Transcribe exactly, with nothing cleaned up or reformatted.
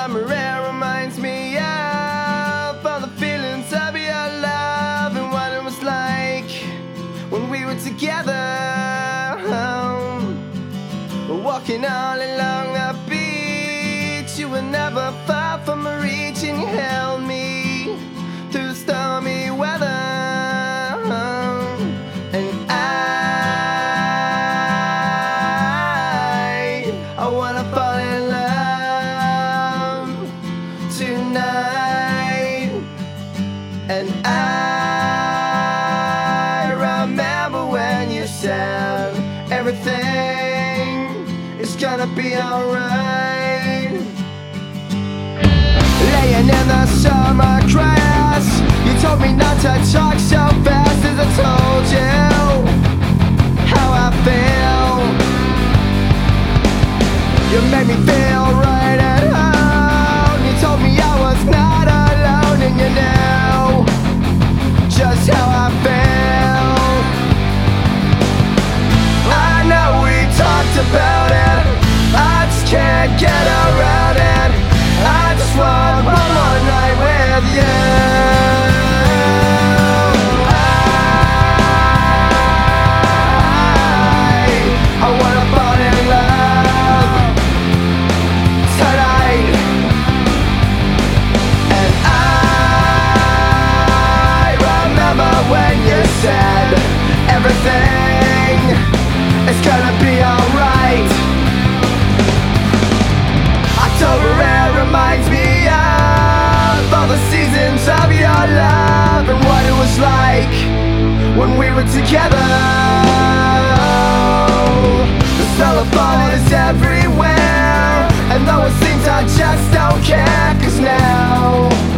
memory reminds me of all the feelings of your love and what it was like when we were together. Walking all along the beach, you were never far from my reach, and you held me through stormy weather. And I, I wanna fall in love tonight. And I remember when you said everything is gonna be alright. Laying in the summer grass, you told me not to talk so fast, as I told you how I feel. You made me feel right at home. You told me I was not alone, and you knew just how I feel. I know we talked about it, I just can't get around it. I just want one more night with you. I, I wanna fall in love tonight. And I remember when you said everything is gonna be alright. October air reminds me of all the seasons of your love and what it was like when we were together. The telephone is everywhere, and though it seems I just don't care, 'cause now